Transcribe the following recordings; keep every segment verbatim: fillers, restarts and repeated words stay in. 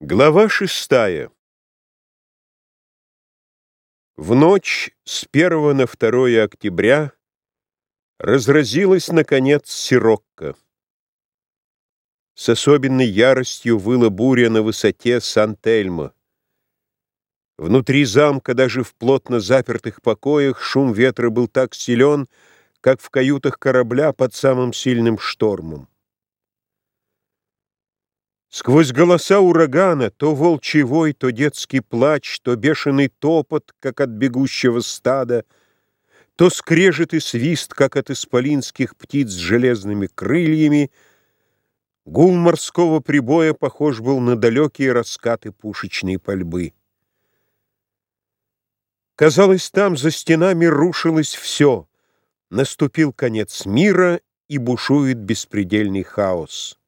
Глава шестая. В ночь с первого на второе октября разразилась, наконец, сирокко. С особенной яростью выла буря на высоте Сан-Тельмо. Внутри замка, даже в плотно запертых покоях, шум ветра был так силен, как в каютах корабля под самым сильным штормом. Сквозь голоса урагана, то волчий вой, то детский плач, то бешеный топот, как от бегущего стада, то скрежет и свист, как от исполинских птиц с железными крыльями, гул морского прибоя похож был на далекие раскаты пушечной пальбы. Казалось, там за стенами рушилось все, наступил конец мира, и бушует беспредельный хаос.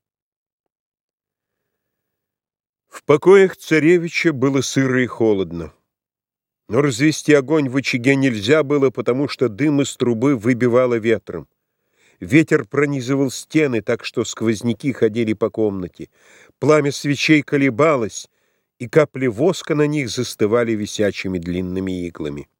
В покоях царевича было сыро и холодно. Но развести огонь в очаге нельзя было, потому что дым из трубы выбивало ветром. Ветер пронизывал стены, так что сквозняки ходили по комнате. Пламя свечей колебалось, и капли воска на них застывали висячими длинными иглами.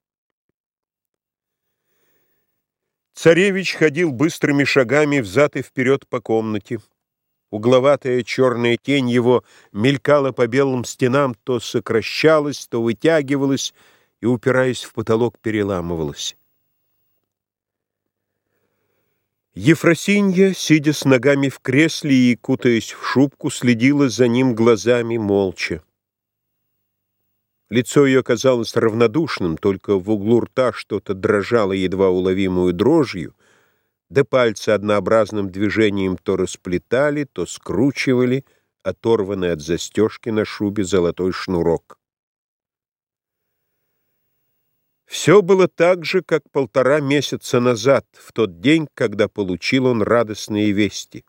Царевич ходил быстрыми шагами взад и вперед по комнате. Угловатая черная тень его мелькала по белым стенам, то сокращалась, то вытягивалась и, упираясь в потолок, переламывалась. Ефросинья, сидя с ногами в кресле и кутаясь в шубку, следила за ним глазами молча. Лицо ее казалось равнодушным, только в углу рта что-то дрожало едва уловимую дрожью, да пальцы однообразным движением то расплетали, то скручивали оторванный от застежки на шубе золотой шнурок. Все было так же, как полтора месяца назад, в тот день, когда получил он радостные вести.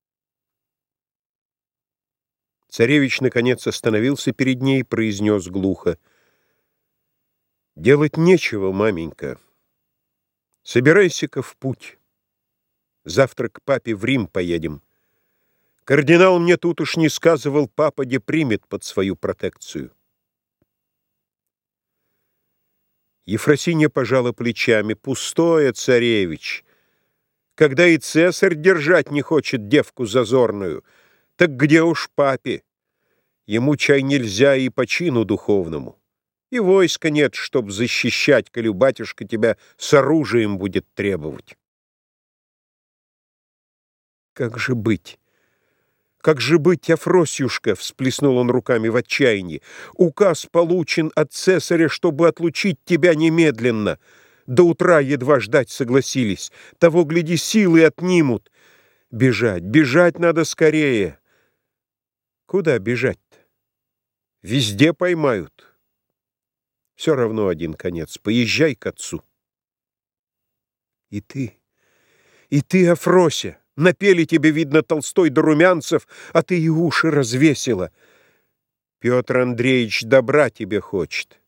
Царевич, наконец, остановился перед ней и произнес глухо: «Делать нечего, маменька. Собирайся-ка в путь. Завтра к папе в Рим поедем. Кардинал мне тут уж не сказывал, папа де примет под свою протекцию». Ефросинья пожала плечами. «Пустое, царевич. Когда и цесарь держать не хочет девку зазорную, так где уж папе? Ему чай нельзя и по чину духовному. И войска нет, чтоб защищать, коли батюшка тебя с оружием будет требовать». «Как же быть? Как же быть, Афросьюшка?» — всплеснул он руками в отчаянии. «Указ получен от цесаря, чтобы отлучить тебя немедленно. До утра едва ждать согласились. Того, гляди, силы отнимут. Бежать, бежать надо скорее». «Куда бежать-то? Везде поймают. Все равно один конец. Поезжай к отцу». «И ты, и ты, Афрося! Напели тебе, видно, Толстой да Румянцев, а ты и уши развесила. Петр Андреевич добра тебе хочет».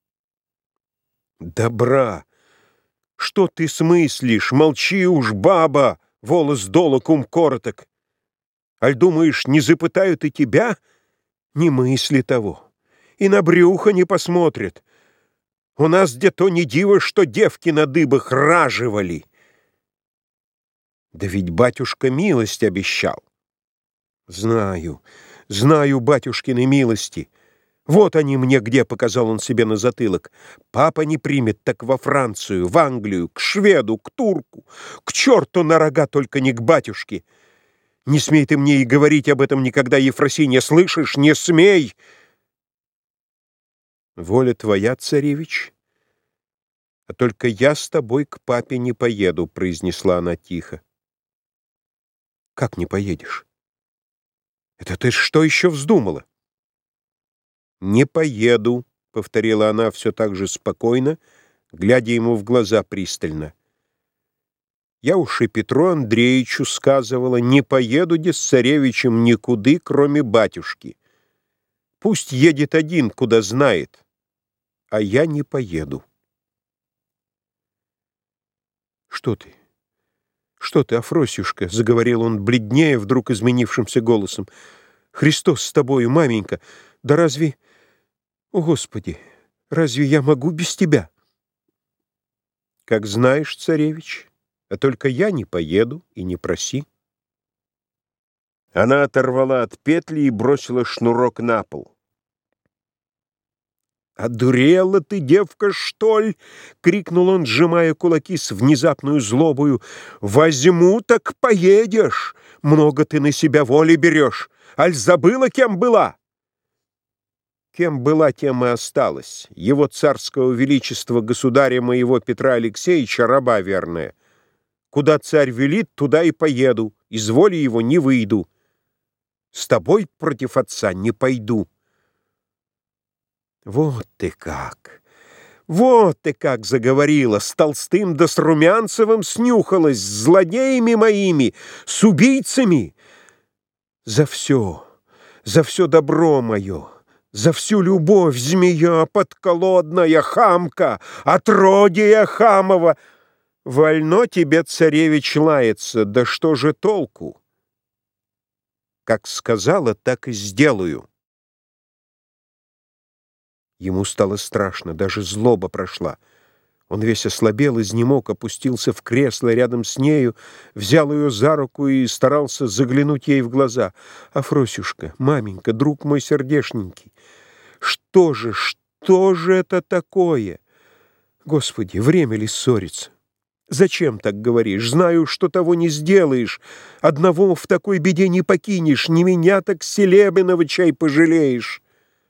«Добра? Что ты смыслишь? Молчи уж, баба, волос долог, ум короток. Аль думаешь, не запытают и тебя? Не мысли того. И на брюхо не посмотрят. У нас где-то не диво, что девки на дыбах раживали. Да ведь батюшка милость обещал». «Знаю, знаю батюшкины милости. Вот они мне где», — показал он себе на затылок. «Папа не примет, так во Францию, в Англию, к шведу, к турку, к черту на рога, только не к батюшке. Не смей ты мне и говорить об этом никогда, Ефросинья, слышишь? Не смей!» «Воля твоя, царевич, а только я с тобой к папе не поеду», — произнесла она тихо. «Как не поедешь? Это ты что еще вздумала?» «Не поеду», — повторила она все так же спокойно, глядя ему в глаза пристально. «Я уж и Петру Андреевичу сказывала, не поеду де с царевичем никуды, кроме батюшки. Пусть едет один, куда знает, а я не поеду». «Что ты? Что ты, Афросьюшка?» — заговорил он бледнее, вдруг изменившимся голосом. «Христос с тобою, маменька! Да разве, о Господи, разве я могу без тебя? Как знаешь, царевич, а только я не поеду и не проси. Она оторвала от петли и бросила шнурок на пол. «Одурела ты, девка, что ли?» — крикнул он, сжимая кулаки с внезапную злобою. «Возьму, так поедешь! Много ты на себя воли берешь! Аль забыла, кем была?» Кем была, тем и осталась. Его царского величества государя моего Петра Алексеевича раба верная. Куда царь велит, туда и поеду, из воли его не выйду. С тобой против отца не пойду. Вот ты как! Вот ты как заговорила! С Толстым да с Румянцевым снюхалась, с злодеями моими, с убийцами! За все, за все добро мое, за всю любовь, змея подколодная, хамка, отродье хамова! Вольно тебе, царевич, лаяться, да что же толку? Как сказала, так и сделаю. Ему стало страшно, даже злоба прошла. Он весь ослабел, изнемог, опустился в кресло рядом с нею, взял ее за руку и старался заглянуть ей в глаза. «Афросюшка, маменька, друг мой сердешненький, что же, что же это такое? Господи, время ли ссориться? Зачем так говоришь? Знаю, что того не сделаешь. Одного в такой беде не покинешь, не меня, так Селебиного чай пожалеешь».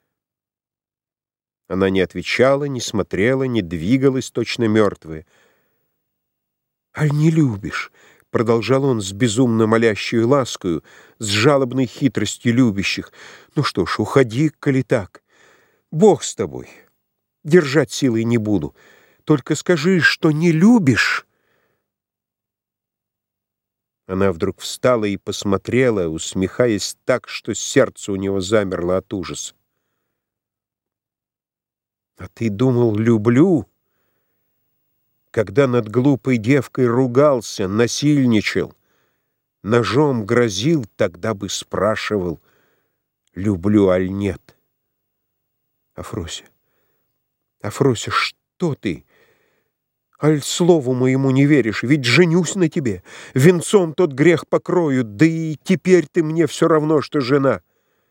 Она не отвечала, не смотрела, не двигалась, точно мертвая. «Аль не любишь?» — продолжал он с безумно молящей ласкою, с жалобной хитростью любящих. «Ну что ж, уходи, коли так. Бог с тобой. Держать силой не буду. Только скажи, что не любишь». Она вдруг встала и посмотрела, усмехаясь так, что сердце у него замерло от ужаса. «А ты думал, люблю?» Когда над глупой девкой ругался, насильничал, ножом грозил, тогда бы спрашивал, люблю аль нет. Афрося, Афрося, что ты? Аль слову моему не веришь, ведь женюсь на тебе, венцом тот грех покрою, да и теперь ты мне все равно, что жена.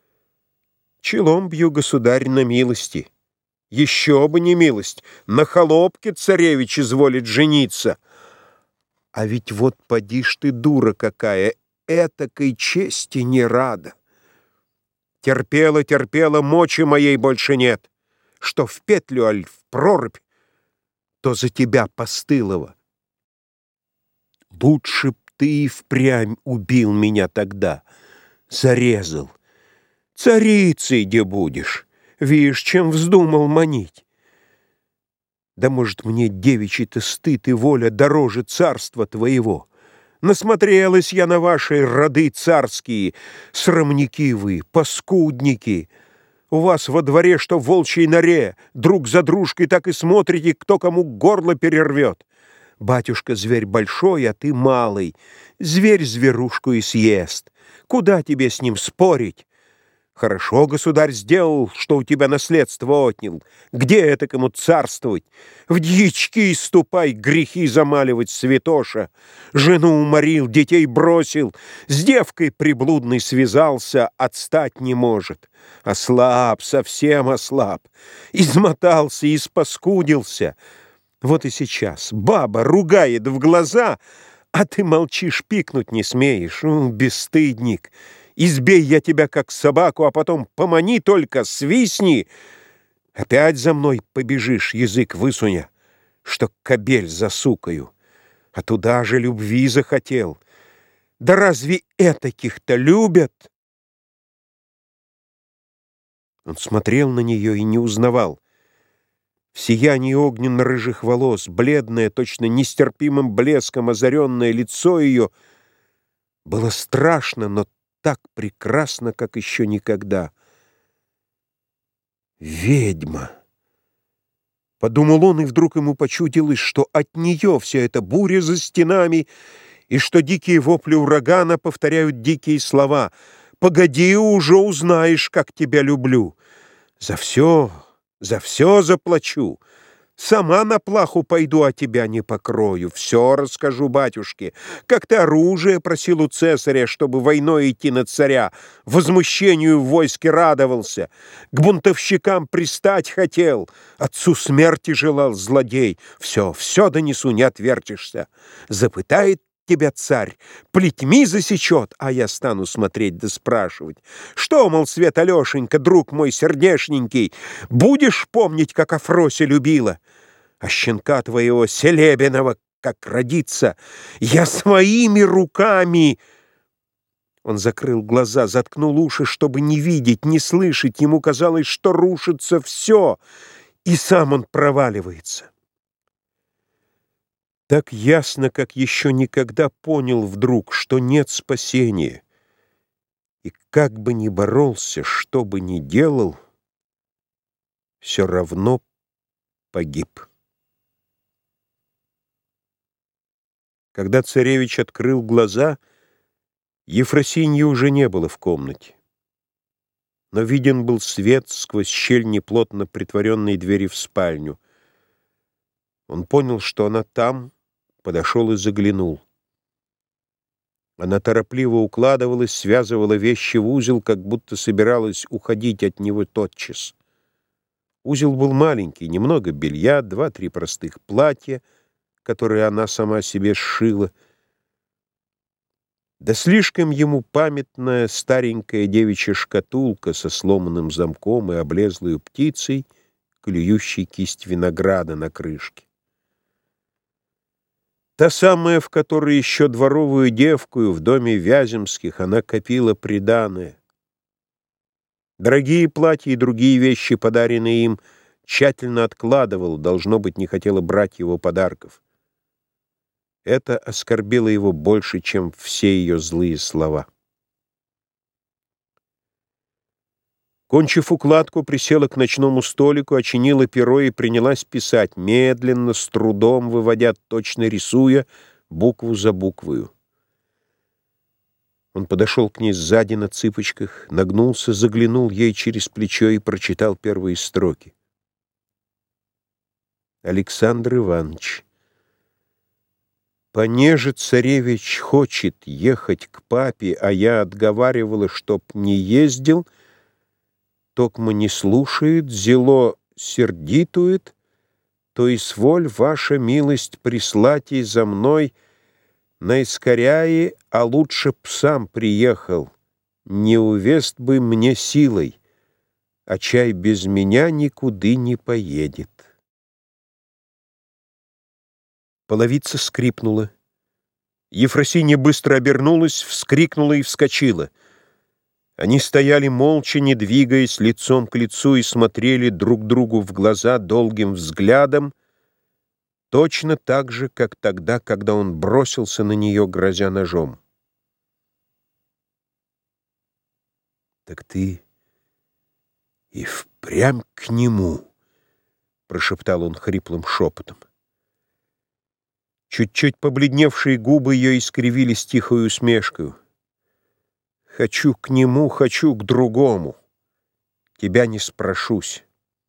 Челом бью, государь, на милости. Еще бы не милость, на холопке царевич изволит жениться. А ведь вот поди ж ты, дура какая, этакой чести не рада. Терпела, терпела, мочи моей больше нет. Что в петлю, аль в прорубь, то за тебя постылого. Лучше б ты и впрямь убил меня тогда, зарезал. Царицей где будешь? Вишь, чем вздумал манить. Да, может, мне девичий-то стыд и воля дороже царства твоего. Насмотрелась я на ваши роды царские, срамники вы, паскудники. У вас во дворе, что в волчьей норе, друг за дружкой так и смотрите, кто кому горло перервет. Батюшка зверь большой, а ты малый. Зверь зверушку и съест. Куда тебе с ним спорить? Хорошо, государь, сделал, что у тебя наследство отнял. Где это кому царствовать? В дьячки ступай, грехи замаливать, святоша. Жену уморил, детей бросил, с девкой приблудной связался, отстать не может. Ослаб, совсем ослаб, измотался, испаскудился. Вот и сейчас баба ругает в глаза, а ты молчишь, пикнуть не смеешь. О, бесстыдник! Избей я тебя, как собаку, а потом помани только, свистни. Опять за мной побежишь, язык высуня, что кобель засукаю. А туда же любви захотел. Да разве этаких-то любят? Он смотрел на нее и не узнавал. В сиянии огненно-рыжих волос, бледное, точно нестерпимым блеском озаренное лицо ее было страшно, но так прекрасно, как еще никогда. «Ведьма!» — подумал он, и вдруг ему почудилось, что от нее вся эта буря за стенами, и что дикие вопли урагана повторяют дикие слова. Погоди, уже узнаешь, как тебя люблю. За все, за все заплачу. Сама на плаху пойду, а тебя не покрою. Все расскажу батюшке, как ты оружие просил у цесаря, чтобы войной идти на царя, возмущению в войске радовался, к бунтовщикам пристать хотел, отцу смерти желал злодей. Все, все донесу, не отвертишься. Запытает тебя царь, плетьми засечет, а я стану смотреть да спрашивать. Что, мол, Свет Алешенька, друг мой сердешненький, будешь помнить, как Афрося любила? А щенка твоего Селебиного, как родится, я своими руками... Он закрыл глаза, заткнул уши, чтобы не видеть, не слышать. Ему казалось, что рушится все, и сам он проваливается. Так ясно, как еще никогда понял вдруг, что нет спасения. И как бы ни боролся, что бы ни делал, все равно погиб. Когда царевич открыл глаза, Ефросиньи уже не было в комнате. Но виден был свет сквозь щель неплотно притворенной двери в спальню. Он понял, что она там, подошел и заглянул. Она торопливо укладывалась, связывала вещи в узел, как будто собиралась уходить от него тотчас. Узел был маленький, немного белья, два-три простых платья, которые она сама себе сшила, да слишком ему памятная старенькая девичья шкатулка со сломанным замком и облезлой птицей, клюющей кисть винограда на крышке. Та самая, в которой еще дворовую девкую в доме Вяземских она копила приданое. Дорогие платья и другие вещи, подаренные им, тщательно откладывал, должно быть, не хотела брать его подарков. Это оскорбило его больше, чем все ее злые слова. Кончив укладку, присела к ночному столику, очинила перо и принялась писать, медленно, с трудом выводя, точно рисуя, букву за буквою. Он подошел к ней сзади на цыпочках, нагнулся, заглянул ей через плечо и прочитал первые строки. Александр Иванович, понеже царевич хочет ехать к папе, а я отговаривала, чтоб не ездил, токмо не слушает, зело сердитует, то изволь ваша милость прислать и за мной наискоряе, а лучше б сам приехал, не увест бы мне силой, а чай без меня никуды не поедет. Половица скрипнула. Ефросинья быстро обернулась, вскрикнула и вскочила. Они стояли молча, не двигаясь, лицом к лицу, и смотрели друг другу в глаза долгим взглядом, точно так же, как тогда, когда он бросился на нее, грозя ножом. «Так ты и впрямь к нему», — прошептал он хриплым шепотом. Чуть-чуть побледневшие губы ее искривились тихой усмешкой. «Хочу к нему, хочу к другому. Тебя не спрошусь».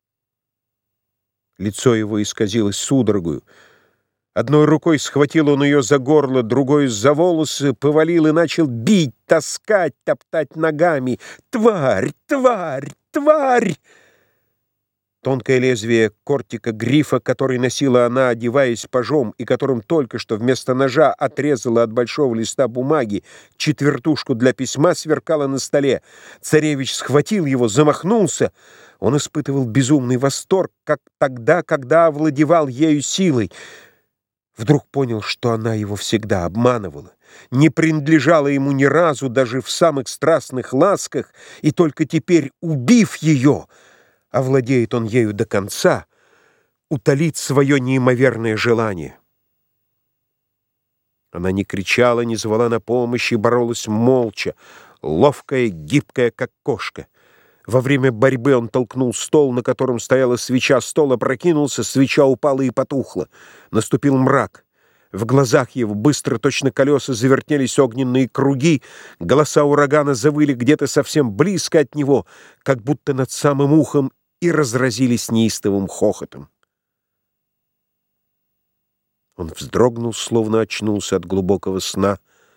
Лицо его исказилось судорогою. Одной рукой схватил он ее за горло, другой за волосы, повалил и начал бить, таскать, топтать ногами. «Тварь! Тварь! Тварь!» Тонкое лезвие кортика грифа, который носила она, одеваясь пажом, и которым только что вместо ножа отрезала от большого листа бумаги четвертушку для письма, сверкало на столе. Царевич схватил его, замахнулся. Он испытывал безумный восторг, как тогда, когда овладевал ею силой. Вдруг понял, что она его всегда обманывала, не принадлежала ему ни разу, даже в самых страстных ласках, и только теперь, убив ее, овладеет он ею до конца, утолит свое неимоверное желание. Она не кричала, не звала на помощь и боролась молча, ловкая, гибкая, как кошка. Во время борьбы он толкнул стол, на котором стояла свеча, стол опрокинулся, свеча упала и потухла. Наступил мрак. В глазах его быстро, точно колеса, завертелись огненные круги, голоса урагана завыли где-то совсем близко от него, как будто над самым ухом, и разразились неистовым хохотом. Он вздрогнул, словно очнулся от глубокого сна,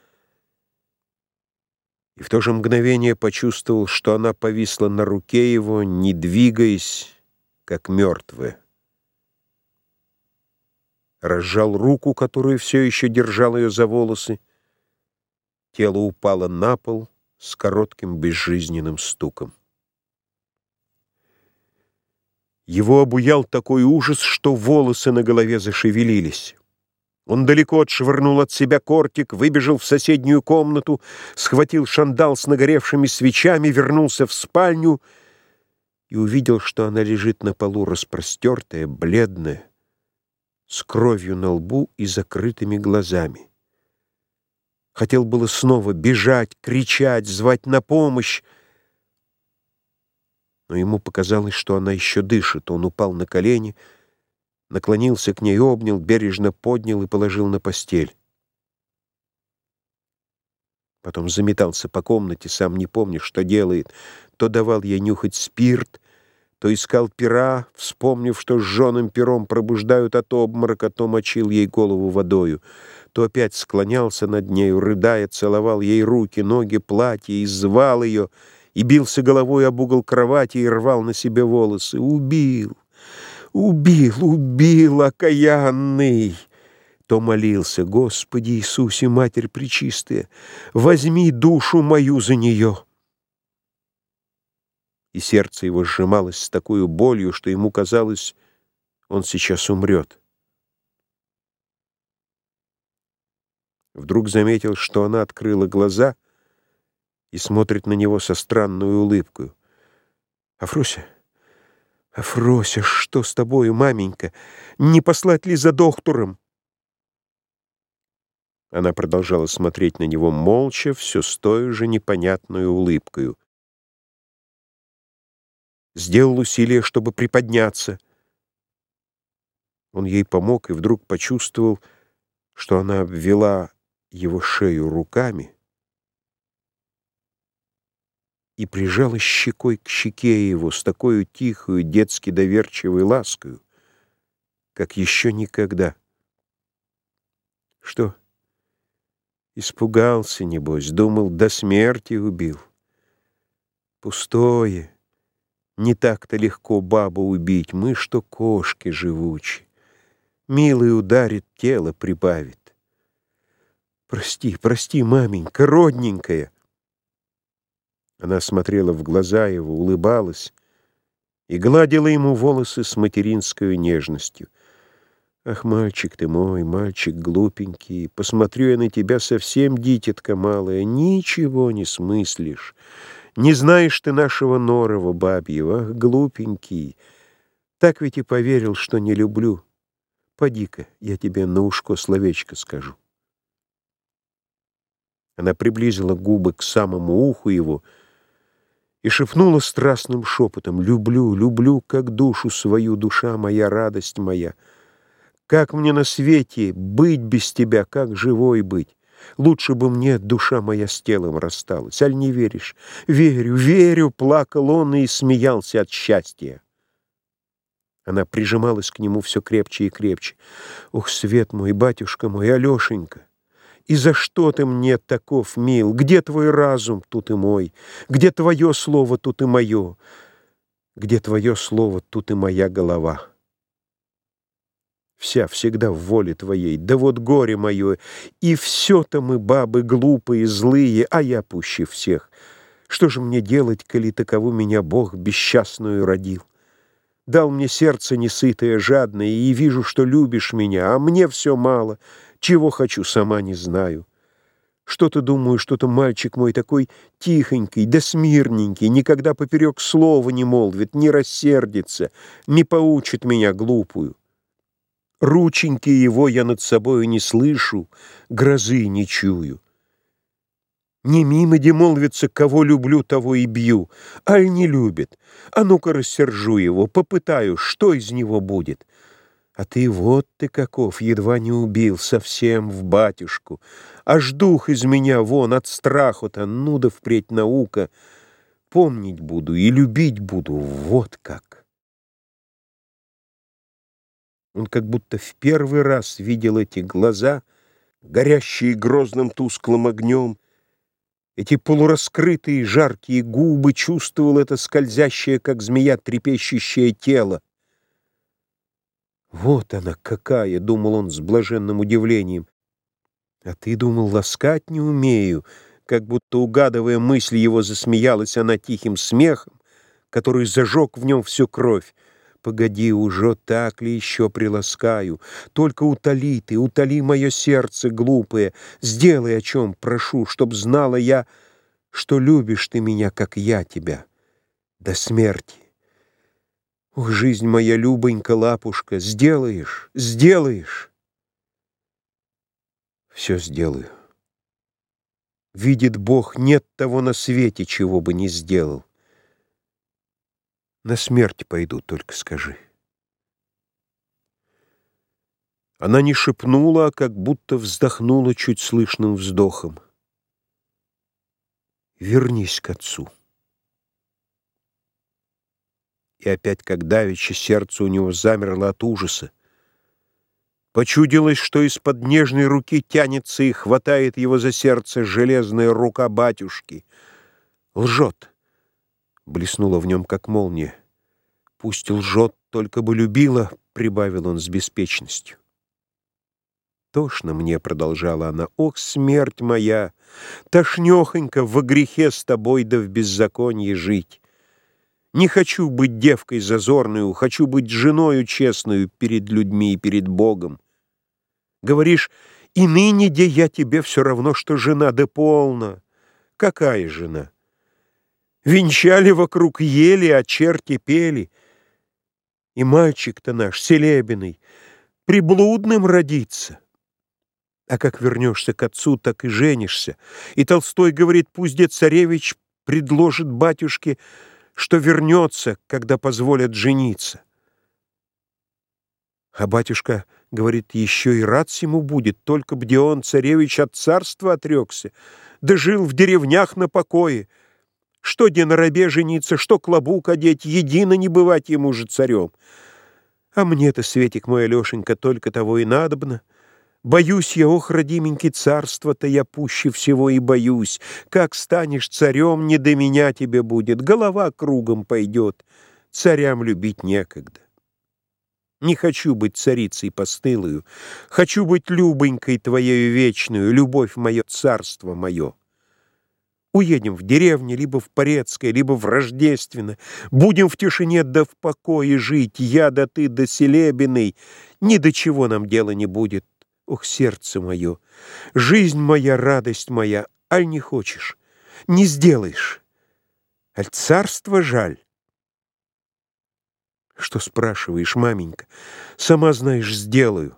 и в то же мгновение почувствовал, что она повисла на руке его, не двигаясь, как мертвая. Разжал руку, которую все еще держал ее за волосы. Тело упало на пол с коротким безжизненным стуком. Его обуял такой ужас, что волосы на голове зашевелились. Он далеко отшвырнул от себя кортик, выбежал в соседнюю комнату, схватил шандал с нагоревшими свечами, вернулся в спальню и увидел, что она лежит на полу распростертая, бледная, с кровью на лбу и закрытыми глазами. Хотел было снова бежать, кричать, звать на помощь, но ему показалось, что она еще дышит. Он упал на колени, наклонился к ней, обнял, бережно поднял и положил на постель. Потом заметался по комнате, сам не помня, что делает. То давал ей нюхать спирт, то искал пера, вспомнив, что жженым пером пробуждают от обморока, то мочил ей голову водою, то опять склонялся над нею, рыдая, целовал ей руки, ноги, платье и звал ее, и бился головой об угол кровати и рвал на себе волосы. «Убил! Убил! Убил, окаянный!» То молился: «Господи Иисусе, Матерь Пречистая, возьми душу мою за нее!» И сердце его сжималось с такой болью, что ему казалось, он сейчас умрет. Вдруг заметил, что она открыла глаза и смотрит на него со странной улыбкой. «Афрося, Афрося, что с тобою, маменька? Не послать ли за доктором?» Она продолжала смотреть на него молча, все с той же непонятной улыбкой. Сделал усилие, чтобы приподняться. Он ей помог и вдруг почувствовал, что она обвела его шею руками и прижала щекой к щеке его с такой тихою, детски доверчивой ласкою, как еще никогда. Что? Испугался, небось, думал, до смерти убил. Пустое. Не так-то легко бабу убить, мы, что кошки живучи. Милый ударит, тело прибавит. Прости, прости, маменька, родненькая. Она смотрела в глаза его, улыбалась и гладила ему волосы с материнской нежностью. Ах, мальчик ты мой, мальчик глупенький, посмотрю я на тебя совсем, дитятка малая, ничего не смыслишь. Не знаешь ты нашего норова бабьего, ах, глупенький. Так ведь и поверил, что не люблю. Поди-ка, я тебе на ушко словечко скажу. Она приблизила губы к самому уху его и шепнула страстным шепотом: «Люблю, люблю, как душу свою, душа моя, радость моя. Как мне на свете быть без тебя, как живой быть? Лучше бы мне, душа моя, с телом рассталась. Аль не веришь?» «Верю, верю!» — плакал он и смеялся от счастья. Она прижималась к нему все крепче и крепче. «Ох, свет мой, батюшка мой, Алешенька! И за что ты мне таков мил? Где твой разум, тут и мой? Где твое слово, тут и мое? Где твое слово, тут и моя голова? Вся всегда в воле твоей, да вот горе мое, и все-то мы, бабы, глупые, злые, а я пуще всех. Что же мне делать, коли такову меня Бог бесчастную родил? Дал мне сердце несытое, жадное, и вижу, что любишь меня, а мне все мало, чего хочу, сама не знаю. Что-то думаю, что-то мальчик мой такой тихонький, да смирненький, никогда поперек слова не молвит, не рассердится, не поучит меня глупую. Рученьки его я над собою не слышу, грозы не чую. Не мимо де молвится, кого люблю, того и бью, аль не любит. А ну-ка рассержу его, попытаю, что из него будет. А ты вот ты каков, едва не убил, совсем в батюшку. Аж дух из меня вон от страху-то, ну да впредь наука. Помнить буду и любить буду, вот как. Он как будто в первый раз видел эти глаза, горящие грозным тусклым огнем, эти полураскрытые жаркие губы, чувствовал это скользящее, как змея, трепещущее тело. «Вот она какая!» — думал он с блаженным удивлением. «А ты думал, ласкать не умею?» Как будто, угадывая мысль его, засмеялась она тихим смехом, который зажег в нем всю кровь. «Погоди уже, так ли еще приласкаю? Только утоли ты, утоли мое сердце глупое, сделай, о чем прошу, чтоб знала я, что любишь ты меня, как я тебя, до смерти. Ох, жизнь моя, Любонька, лапушка, сделаешь, сделаешь!» «Все сделаю. Видит Бог, нет того на свете, чего бы не сделал. На смерть пойду, только скажи». Она не шепнула, а как будто вздохнула чуть слышным вздохом. «Вернись к отцу». И опять, как давеча, сердце у него замерло от ужаса. Почудилось, что из-под нежной руки тянется и хватает его за сердце железная рука батюшки. «Лжет!» — блеснула в нем, как молния. «Пусть лжет, только бы любила», — прибавил он с беспечностью. «Тошно мне», — продолжала она, — «ох, смерть моя! Тошнёхонько во грехе с тобой да в беззаконии жить. Не хочу быть девкой зазорную, хочу быть женою честную перед людьми и перед Богом. Говоришь, и ныне, де я тебе все равно, что жена, да полно. Какая жена? Венчали вокруг ели, а черти пели. И мальчик-то наш, селебиный, приблудным родится. А как вернешься к отцу, так и женишься. И Толстой говорит, пусть дед царевич предложит батюшке, что вернется, когда позволят жениться. А батюшка говорит, еще и рад сему будет, только б где он, царевич, от царства отрекся, да жил в деревнях на покое. Что где на рабе жениться, что клобук одеть, едино не бывать ему же царем. А мне-то, Светик мой, Алешенька, только того и надобно. Боюсь я, ох, родименький, царства-то я пуще всего и боюсь. Как станешь царем, не до меня тебе будет, голова кругом пойдет, царям любить некогда. Не хочу быть царицей постылою, хочу быть Любонькой твоею вечную, любовь моя, царство мое. Уедем в деревню, либо в Порецкое, либо в Рождественно. Будем в тишине да в покое жить, я да ты да Селебиный. Ни до чего нам дела не будет. Ох, сердце мое, жизнь моя, радость моя, аль не хочешь, не сделаешь, аль царство жаль. Что спрашиваешь, маменька? Сама знаешь, сделаю.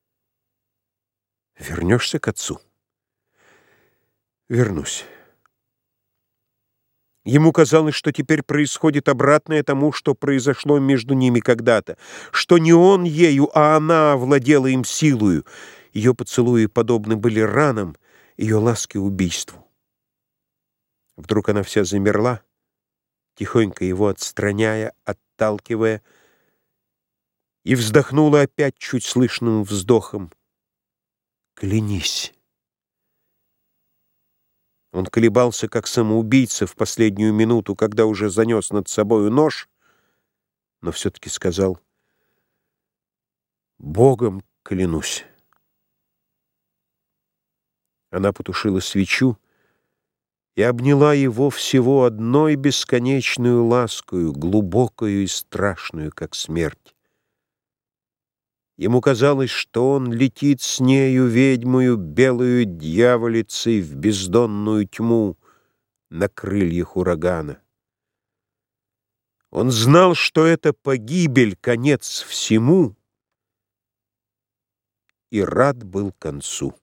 Вернешься к отцу? Вернусь. Ему казалось, что теперь происходит обратное тому, что произошло между ними когда-то, что не он ею, а она овладела им силою. Ее поцелуи подобны были ранам, ее ласки убийству. Вдруг она вся замерла, тихонько его отстраняя, отталкивая, и вздохнула опять чуть слышным вздохом. «Клянись». Он колебался, как самоубийца в последнюю минуту, когда уже занес над собою нож, но все-таки сказал: «Богом клянусь». Она потушила свечу и обняла его всего одной бесконечную ласкою, глубокою и страшную, как смерть. Ему казалось, что он летит с нею, ведьмою, белою дьяволицей, в бездонную тьму на крыльях урагана. Он знал, что это погибель, конец всему, и рад был концу.